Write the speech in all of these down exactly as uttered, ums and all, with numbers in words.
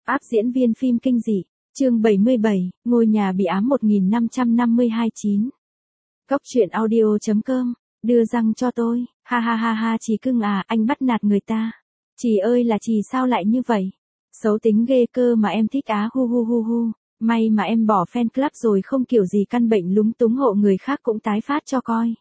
Áp diễn viên phim kinh dị, chương bảy mươi bảy, ngôi nhà bị ám một nghìn năm trăm năm mươi hai chín. Cốc truyện audio chấm com, đưa răng cho tôi, ha ha ha ha chị cưng à, anh bắt nạt người ta. Chị ơi là chị sao lại như vậy? Xấu tính ghê cơ mà em thích á hu hu hu hu. May mà em bỏ fan club rồi không kiểu gì căn bệnh lúng túng hộ người khác cũng tái phát cho coi.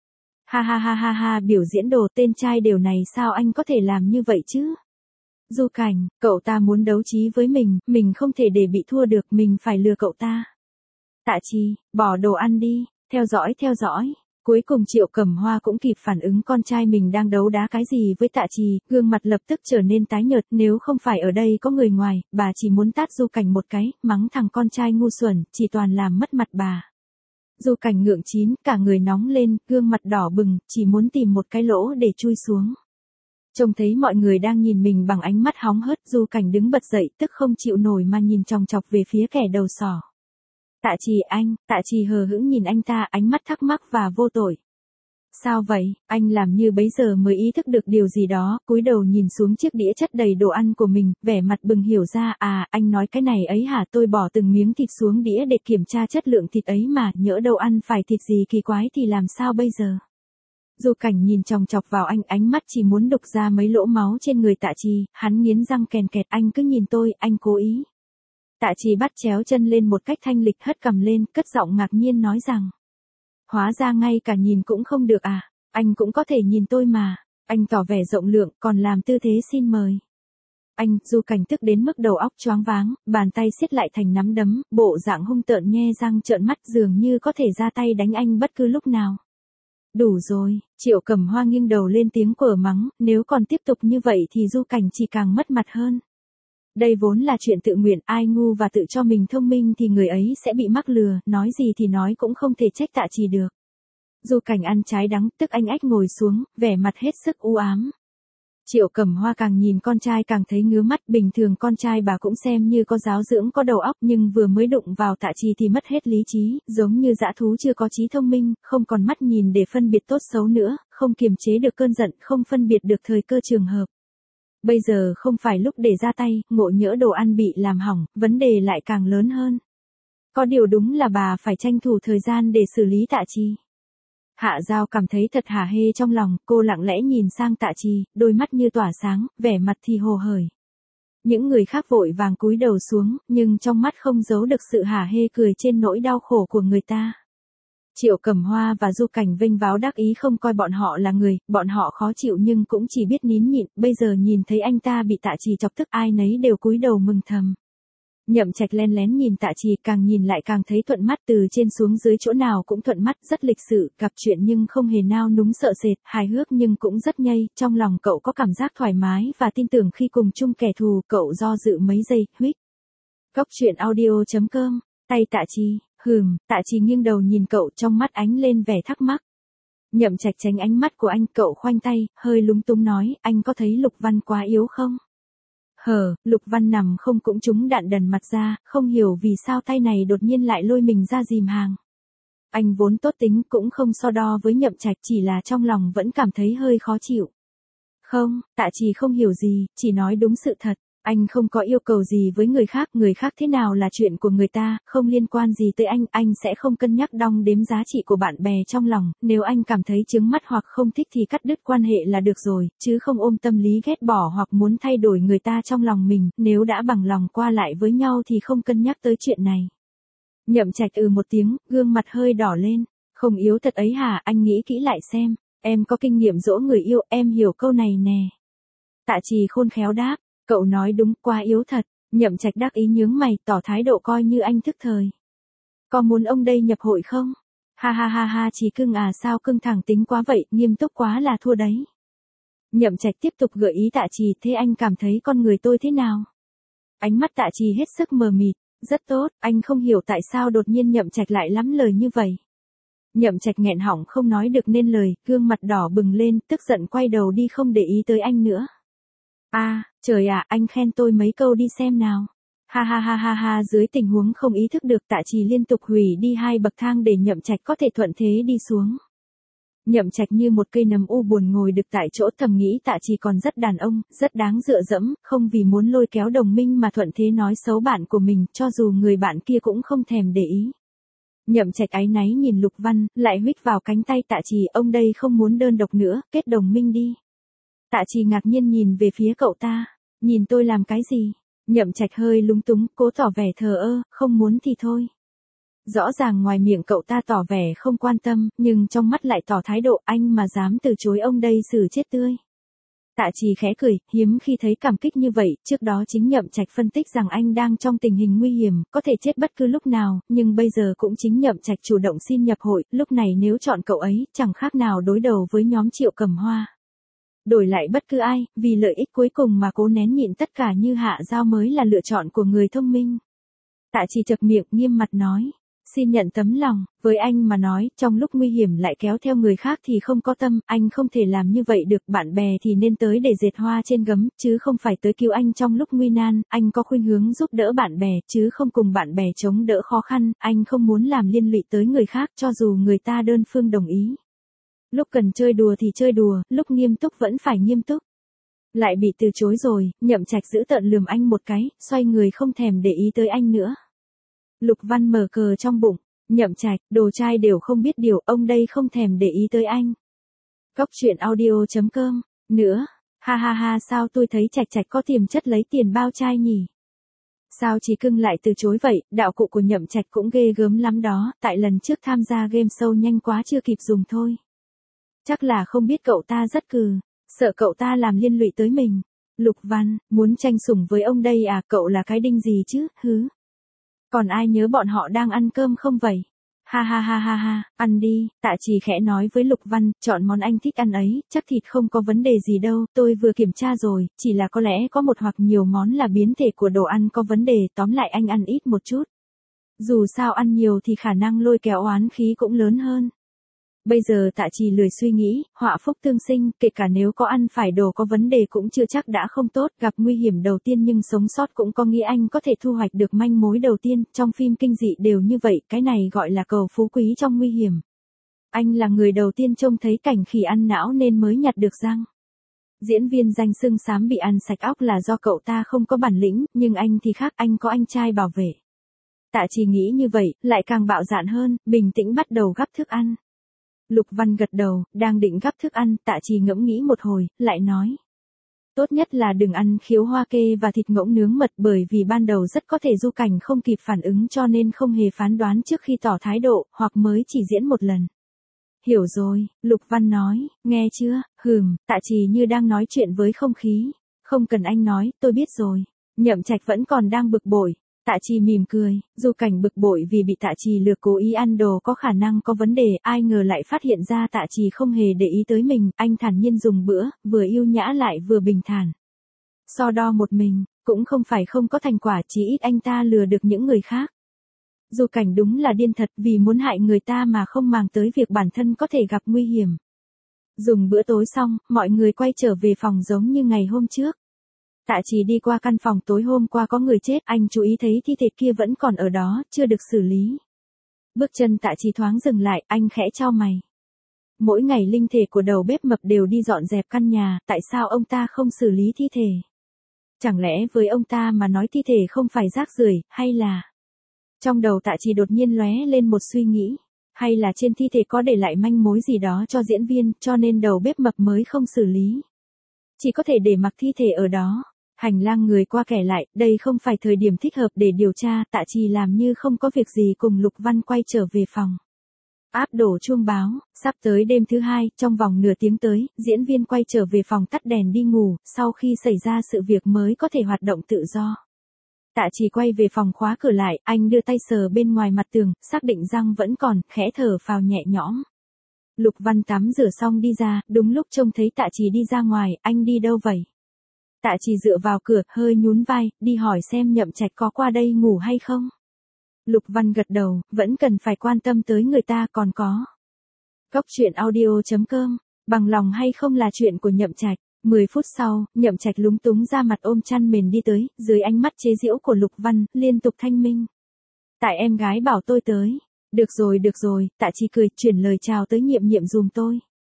Ha ha ha ha ha biểu diễn đồ tên trai điều này sao anh có thể làm như vậy chứ? Du Cảnh, cậu ta muốn đấu trí với mình, mình không thể để bị thua được, mình phải lừa cậu ta. Tạ Trì, bỏ đồ ăn đi, theo dõi theo dõi. Cuối cùng Triệu Cẩm Hoa cũng kịp phản ứng con trai mình đang đấu đá cái gì với Tạ Trì, gương mặt lập tức trở nên tái nhợt, nếu không phải ở đây có người ngoài, bà chỉ muốn tát Du Cảnh một cái, mắng thằng con trai ngu xuẩn, chỉ toàn làm mất mặt bà. Du Cảnh ngượng chín, cả người nóng lên, gương mặt đỏ bừng, chỉ muốn tìm một cái lỗ để chui xuống. Trông thấy mọi người đang nhìn mình bằng ánh mắt hóng hớt, Du Cảnh đứng bật dậy, tức không chịu nổi mà nhìn chòng chọc về phía kẻ đầu sỏ. Tạ Trì anh, Tạ Trì hờ hững nhìn anh ta, ánh mắt thắc mắc và vô tội. Sao vậy? Anh làm như bấy giờ mới ý thức được điều gì đó, cúi đầu nhìn xuống chiếc đĩa chất đầy đồ ăn của mình, vẻ mặt bừng hiểu ra, à, anh nói cái này ấy hả? Tôi bỏ từng miếng thịt xuống đĩa để kiểm tra chất lượng thịt ấy mà, nhỡ đâu ăn phải thịt gì kỳ quái thì làm sao bây giờ? Du Cảnh nhìn chòng chọc vào anh, ánh mắt chỉ muốn đục ra mấy lỗ máu trên người Tạ Trì, hắn nghiến răng kèn kẹt, anh cứ nhìn tôi, anh cố ý. Tạ Trì bắt chéo chân lên một cách thanh lịch, hất cằm lên, cất giọng ngạc nhiên nói rằng. Hóa ra ngay cả nhìn cũng không được à, anh cũng có thể nhìn tôi mà. Anh tỏ vẻ rộng lượng, còn làm tư thế xin mời. Anh, Du Cảnh tức đến mức đầu óc choáng váng, bàn tay siết lại thành nắm đấm, bộ dạng hung tợn nhe răng trợn mắt dường như có thể ra tay đánh anh bất cứ lúc nào. Đủ rồi, Triệu Cẩm Hoa nghiêng đầu lên tiếng quở mắng, nếu còn tiếp tục như vậy thì Du Cảnh chỉ càng mất mặt hơn. Đây vốn là chuyện tự nguyện, ai ngu và tự cho mình thông minh thì người ấy sẽ bị mắc lừa, nói gì thì nói cũng không thể trách Tạ Trì được. Du Cảnh ăn trái đắng, tức anh ách ngồi xuống, vẻ mặt hết sức u ám. Triệu Cẩm Hoa càng nhìn con trai càng thấy ngứa mắt, bình thường con trai bà cũng xem như có giáo dưỡng có đầu óc nhưng vừa mới đụng vào Tạ Trì thì mất hết lý trí, giống như dã thú chưa có trí thông minh, không còn mắt nhìn để phân biệt tốt xấu nữa, không kiềm chế được cơn giận, không phân biệt được thời cơ trường hợp. Bây giờ không phải lúc để ra tay, ngộ nhỡ đồ ăn bị làm hỏng, vấn đề lại càng lớn hơn. Có điều đúng là bà phải tranh thủ thời gian để xử lý Tạ Trì. Hạ Giao cảm thấy thật hả hê trong lòng, cô lặng lẽ nhìn sang Tạ Trì, đôi mắt như tỏa sáng, vẻ mặt thì hồ hởi. Những người khác vội vàng cúi đầu xuống, nhưng trong mắt không giấu được sự hả hê cười trên nỗi đau khổ của người ta. Triệu Cẩm Hoa và Du Cảnh vênh váo đắc ý không coi bọn họ là người, bọn họ khó chịu nhưng cũng chỉ biết nín nhịn, bây giờ nhìn thấy anh ta bị Tạ Trì chọc tức ai nấy đều cúi đầu mừng thầm. Nhậm Trạch len lén nhìn Tạ Trì, càng nhìn lại càng thấy thuận mắt, từ trên xuống dưới chỗ nào cũng thuận mắt, rất lịch sự, gặp chuyện nhưng không hề nao núng sợ sệt, hài hước nhưng cũng rất nhây, trong lòng cậu có cảm giác thoải mái và tin tưởng khi cùng chung kẻ thù, cậu do dự mấy giây, huýt. Cốc truyện audio chấm com, tay Tạ Trì, hừm, Tạ Trì nghiêng đầu nhìn cậu, trong mắt ánh lên vẻ thắc mắc. Nhậm Trạch tránh ánh mắt của anh, cậu khoanh tay, hơi lúng túng nói, anh có thấy Lục Văn quá yếu không? Hờ, Lục Văn nằm không cũng trúng đạn đần mặt ra, không hiểu vì sao tay này đột nhiên lại lôi mình ra dìm hàng. Anh vốn tốt tính cũng không so đo với Nhậm Trạch, chỉ là trong lòng vẫn cảm thấy hơi khó chịu. Không, Tạ Trì không hiểu gì, chỉ nói đúng sự thật. Anh không có yêu cầu gì với người khác, người khác thế nào là chuyện của người ta, không liên quan gì tới anh, anh sẽ không cân nhắc đong đếm giá trị của bạn bè trong lòng, nếu anh cảm thấy chướng mắt hoặc không thích thì cắt đứt quan hệ là được rồi, chứ không ôm tâm lý ghét bỏ hoặc muốn thay đổi người ta trong lòng mình, nếu đã bằng lòng qua lại với nhau thì không cân nhắc tới chuyện này. Nhậm Trạch ừ một tiếng, gương mặt hơi đỏ lên, không yếu thật ấy hả, anh nghĩ kỹ lại xem, em có kinh nghiệm dỗ người yêu, em hiểu câu này nè. Tạ Trì khôn khéo đáp. Cậu nói đúng, quá yếu thật. Nhậm Trạch đắc ý nhướng mày, tỏ thái độ coi như anh thức thời. Có muốn ông đây nhập hội không? Ha ha ha ha, Trì cưng à, sao cưng thẳng tính quá vậy, nghiêm túc quá là thua đấy. Nhậm Trạch tiếp tục gợi ý Tạ Trì, thế anh cảm thấy con người tôi thế nào? Ánh mắt Tạ Trì hết sức mờ mịt, rất tốt, anh không hiểu tại sao đột nhiên Nhậm Trạch lại lắm lời như vậy. Nhậm Trạch nghẹn họng không nói được nên lời, gương mặt đỏ bừng lên, tức giận quay đầu đi không để ý tới anh nữa. À, trời ạ, à, anh khen tôi mấy câu đi xem nào. Ha ha ha ha ha, dưới tình huống không ý thức được, Tạ Trì liên tục hủy đi hai bậc thang để Nhậm Trạch có thể thuận thế đi xuống. Nhậm Trạch như một cây nấm u buồn ngồi đực tại chỗ, thầm nghĩ Tạ Trì còn rất đàn ông, rất đáng dựa dẫm, không vì muốn lôi kéo đồng minh mà thuận thế nói xấu bạn của mình, cho dù người bạn kia cũng không thèm để ý. Nhậm Trạch áy náy nhìn Lục Văn, lại huých vào cánh tay Tạ Trì, ông đây không muốn đơn độc nữa, kết đồng minh đi. Tạ Trì ngạc nhiên nhìn về phía cậu ta, nhìn tôi làm cái gì? Nhậm Trạch hơi lúng túng, cố tỏ vẻ thờ ơ, không muốn thì thôi. Rõ ràng ngoài miệng cậu ta tỏ vẻ không quan tâm, nhưng trong mắt lại tỏ thái độ, anh mà dám từ chối ông đây xử chết tươi. Tạ Trì khẽ cười, hiếm khi thấy cảm kích như vậy, trước đó chính Nhậm Trạch phân tích rằng anh đang trong tình hình nguy hiểm, có thể chết bất cứ lúc nào, nhưng bây giờ cũng chính Nhậm Trạch chủ động xin nhập hội, lúc này nếu chọn cậu ấy, chẳng khác nào đối đầu với nhóm Triệu Cầm Hoa. Đổi lại bất cứ ai, vì lợi ích cuối cùng mà cố nén nhịn tất cả như Hạ Giao mới là lựa chọn của người thông minh. Tạ Trì chậc miệng, nghiêm mặt nói. Xin nhận tấm lòng, với anh mà nói, trong lúc nguy hiểm lại kéo theo người khác thì không có tâm, anh không thể làm như vậy được, bạn bè thì nên tới để dệt hoa trên gấm, chứ không phải tới cứu anh trong lúc nguy nan, anh có khuynh hướng giúp đỡ bạn bè, chứ không cùng bạn bè chống đỡ khó khăn, anh không muốn làm liên lụy tới người khác cho dù người ta đơn phương đồng ý. Lúc cần chơi đùa thì chơi đùa, lúc nghiêm túc vẫn phải nghiêm túc. Lại bị từ chối rồi, Nhậm Trạch giữ tợn lườm anh một cái, xoay người không thèm để ý tới anh nữa. Lục Văn mở cờ trong bụng, Nhậm Trạch, đồ trai đều không biết điều, ông đây không thèm để ý tới anh. Cóc truyện audio chấm com, nữa, ha ha ha sao tôi thấy Trạch Trạch có tiềm chất lấy tiền bao trai nhỉ? Sao Chí Cưng lại từ chối vậy, đạo cụ của Nhậm Trạch cũng ghê gớm lắm đó, tại lần trước tham gia game show nhanh quá chưa kịp dùng thôi. Chắc là không biết cậu ta rất cừ, sợ cậu ta làm liên lụy tới mình. Lục Văn, muốn tranh sủng với ông đây à, cậu là cái đinh gì chứ, hứ? Còn ai nhớ bọn họ đang ăn cơm không vậy? Ha ha ha ha ha, ăn đi, Tạ Trì khẽ nói với Lục Văn, chọn món anh thích ăn ấy, chắc thịt không có vấn đề gì đâu, tôi vừa kiểm tra rồi, chỉ là có lẽ có một hoặc nhiều món là biến thể của đồ ăn có vấn đề, tóm lại anh ăn ít một chút. Dù sao ăn nhiều thì khả năng lôi kéo oán khí cũng lớn hơn. Bây giờ Tạ Trì lười suy nghĩ, họa phúc tương sinh, kể cả nếu có ăn phải đồ có vấn đề cũng chưa chắc đã không tốt, gặp nguy hiểm đầu tiên nhưng sống sót cũng có nghĩa anh có thể thu hoạch được manh mối đầu tiên, trong phim kinh dị đều như vậy, cái này gọi là cầu phú quý trong nguy hiểm. Anh là người đầu tiên trông thấy cảnh khỉ ăn não nên mới nhặt được răng. Diễn viên danh xưng xám bị ăn sạch óc là do cậu ta không có bản lĩnh, nhưng anh thì khác, anh có anh trai bảo vệ. Tạ Trì nghĩ như vậy, lại càng bạo dạn hơn, bình tĩnh bắt đầu gắp thức ăn. Lục Văn gật đầu, đang định gắp thức ăn, Tạ Trì ngẫm nghĩ một hồi, lại nói. Tốt nhất là đừng ăn khiếu hoa kê và thịt ngỗng nướng mật bởi vì ban đầu rất có thể Du Cảnh không kịp phản ứng cho nên không hề phán đoán trước khi tỏ thái độ, hoặc mới chỉ diễn một lần. Hiểu rồi, Lục Văn nói, nghe chưa, hừm, Tạ Trì như đang nói chuyện với không khí. Không cần anh nói, tôi biết rồi. Nhậm Trạch vẫn còn đang bực bội. Tạ Trì mỉm cười, Du Cảnh bực bội vì bị Tạ Trì lừa cố ý ăn đồ có khả năng có vấn đề, ai ngờ lại phát hiện ra Tạ Trì không hề để ý tới mình, anh thản nhiên dùng bữa, vừa yêu nhã lại vừa bình thản. So đo một mình, cũng không phải không có thành quả, chỉ ít anh ta lừa được những người khác. Du Cảnh đúng là điên thật vì muốn hại người ta mà không màng tới việc bản thân có thể gặp nguy hiểm. Dùng bữa tối xong, mọi người quay trở về phòng giống như ngày hôm trước. Tạ Trì đi qua căn phòng tối hôm qua có người chết, anh chú ý thấy thi thể kia vẫn còn ở đó, chưa được xử lý. Bước chân Tạ Trì thoáng dừng lại, anh khẽ chau mày. Mỗi ngày linh thể của đầu bếp mập đều đi dọn dẹp căn nhà, tại sao ông ta không xử lý thi thể? Chẳng lẽ với ông ta mà nói thi thể không phải rác rưởi, hay là... Trong đầu Tạ Trì đột nhiên lóe lên một suy nghĩ. Hay là trên thi thể có để lại manh mối gì đó cho diễn viên, cho nên đầu bếp mập mới không xử lý. Chỉ có thể để mặc thi thể ở đó. Hành lang người qua kẻ lại, đây không phải thời điểm thích hợp để điều tra, Tạ Trì làm như không có việc gì cùng Lục Văn quay trở về phòng. Áp đổ chuông báo, sắp tới đêm thứ hai, trong vòng nửa tiếng tới, diễn viên quay trở về phòng tắt đèn đi ngủ, sau khi xảy ra sự việc mới có thể hoạt động tự do. Tạ Trì quay về phòng khóa cửa lại, anh đưa tay sờ bên ngoài mặt tường, xác định răng vẫn còn, khẽ thở phào nhẹ nhõm. Lục Văn tắm rửa xong đi ra, đúng lúc trông thấy Tạ Trì đi ra ngoài, anh đi đâu vậy? Tạ Trì dựa vào cửa, hơi nhún vai, đi hỏi xem Nhậm Trạch có qua đây ngủ hay không. Lục Văn gật đầu, vẫn cần phải quan tâm tới người ta còn có. Cóc truyện audio chấm com, bằng lòng hay không là chuyện của Nhậm Trạch. mười phút sau, Nhậm Trạch lúng túng ra mặt ôm chăn mền đi tới, dưới ánh mắt chế giễu của Lục Văn, liên tục thanh minh. Tại em gái bảo tôi tới. Được rồi được rồi, Tạ Trì cười, chuyển lời chào tới Nhiệm Nhiệm dùm tôi.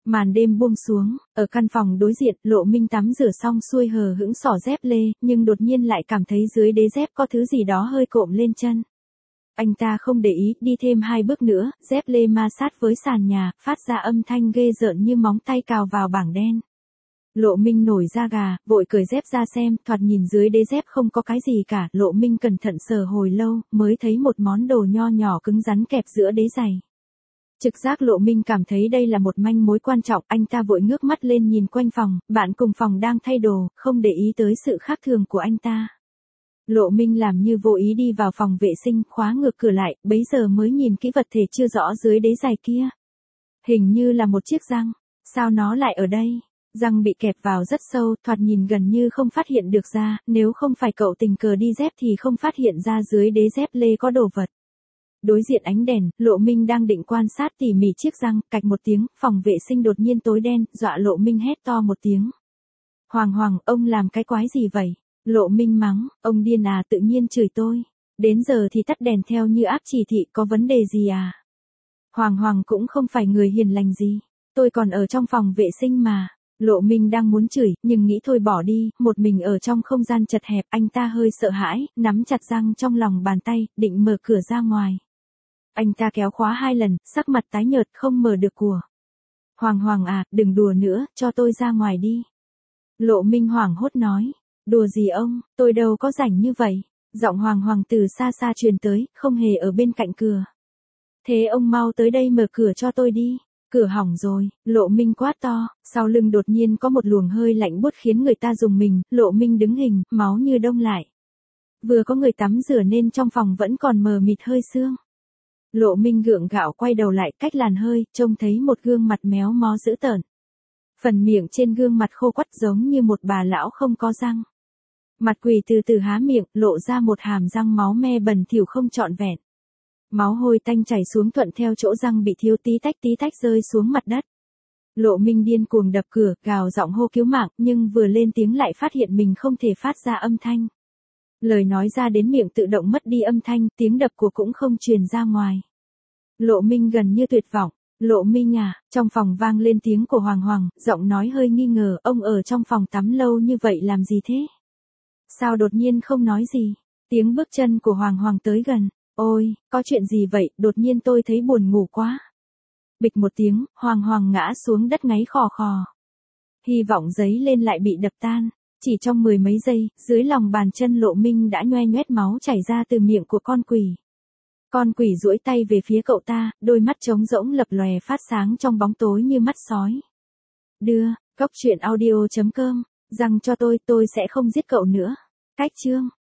Màn đêm buông xuống, ở căn phòng đối diện, Lộ Minh tắm rửa xong xuôi hờ hững xỏ dép lê, nhưng đột nhiên lại cảm thấy dưới đế dép có thứ gì đó hơi cộm lên chân. Anh ta không để ý, đi thêm hai bước nữa, dép lê ma sát với sàn nhà, phát ra âm thanh ghê rợn như móng tay cào vào bảng đen. Lộ Minh nổi da gà, vội cởi dép ra xem, thoạt nhìn dưới đế dép không có cái gì cả, Lộ Minh cẩn thận sờ hồi lâu, mới thấy một món đồ nho nhỏ cứng rắn kẹp giữa đế giày. Trực giác Lộ Minh cảm thấy đây là một manh mối quan trọng, anh ta vội ngước mắt lên nhìn quanh phòng, bạn cùng phòng đang thay đồ, không để ý tới sự khác thường của anh ta. Lộ Minh làm như vô ý đi vào phòng vệ sinh, khóa ngược cửa lại, bấy giờ mới nhìn kỹ vật thể chưa rõ dưới đế giày kia. Hình như là một chiếc răng, sao nó lại ở đây? Răng bị kẹp vào rất sâu, thoạt nhìn gần như không phát hiện được ra, nếu không phải cậu tình cờ đi dép thì không phát hiện ra dưới đế dép lê có đồ vật. Đối diện ánh đèn, Lộ Minh đang định quan sát tỉ mỉ chiếc răng, cạch một tiếng, phòng vệ sinh đột nhiên tối đen, dọa Lộ Minh hét to một tiếng. Hoàng Hoàng, ông làm cái quái gì vậy? Lộ Minh mắng, ông điên à, tự nhiên chửi tôi. Đến giờ thì tắt đèn theo như áp chỉ thị, có vấn đề gì à? Hoàng Hoàng cũng không phải người hiền lành gì. Tôi còn ở trong phòng vệ sinh mà. Lộ Minh đang muốn chửi, nhưng nghĩ thôi bỏ đi, một mình ở trong không gian chật hẹp, anh ta hơi sợ hãi, nắm chặt răng trong lòng bàn tay, định mở cửa ra ngoài. Anh ta kéo khóa hai lần, sắc mặt tái nhợt không mở được của. Hoàng Hoàng à, đừng đùa nữa, cho tôi ra ngoài đi. Lộ Minh hoảng hốt nói. Đùa gì ông, tôi đâu có rảnh như vậy. Giọng Hoàng Hoàng từ xa xa truyền tới, không hề ở bên cạnh cửa. Thế ông mau tới đây mở cửa cho tôi đi. Cửa hỏng rồi, Lộ Minh quát to, sau lưng đột nhiên có một luồng hơi lạnh buốt khiến người ta rùng mình, Lộ Minh đứng hình, máu như đông lại. Vừa có người tắm rửa nên trong phòng vẫn còn mờ mịt hơi sương. Lộ Minh gượng gạo quay đầu lại cách làn hơi, trông thấy một gương mặt méo mó dữ tợn. Phần miệng trên gương mặt khô quắt giống như một bà lão không có răng. Mặt quỷ từ từ há miệng, lộ ra một hàm răng máu me bẩn thỉu không trọn vẹn. Máu hôi tanh chảy xuống thuận theo chỗ răng bị thiếu tí tách tí tách rơi xuống mặt đất. Lộ Minh điên cuồng đập cửa, gào giọng hô cứu mạng, nhưng vừa lên tiếng lại phát hiện mình không thể phát ra âm thanh. Lời nói ra đến miệng tự động mất đi âm thanh, tiếng đập của cũng không truyền ra ngoài. Lộ Minh gần như tuyệt vọng. Lộ Minh à, trong phòng vang lên tiếng của Hoàng Hoàng, giọng nói hơi nghi ngờ, ông ở trong phòng tắm lâu như vậy làm gì thế? Sao đột nhiên không nói gì? Tiếng bước chân của Hoàng Hoàng tới gần. Ôi, có chuyện gì vậy, đột nhiên tôi thấy buồn ngủ quá. Bịch một tiếng, Hoàng Hoàng ngã xuống đất ngáy khò khò. Hy vọng giấy lên lại bị đập tan. Chỉ trong mười mấy giây, dưới lòng bàn chân Lộ Minh đã nhoe nhoét máu chảy ra từ miệng của con quỷ. Con quỷ duỗi tay về phía cậu ta, đôi mắt trống rỗng lập lòe phát sáng trong bóng tối như mắt sói. Đưa, cốc truyện audio chấm com, rằng cho tôi, tôi sẽ không giết cậu nữa. Cách chương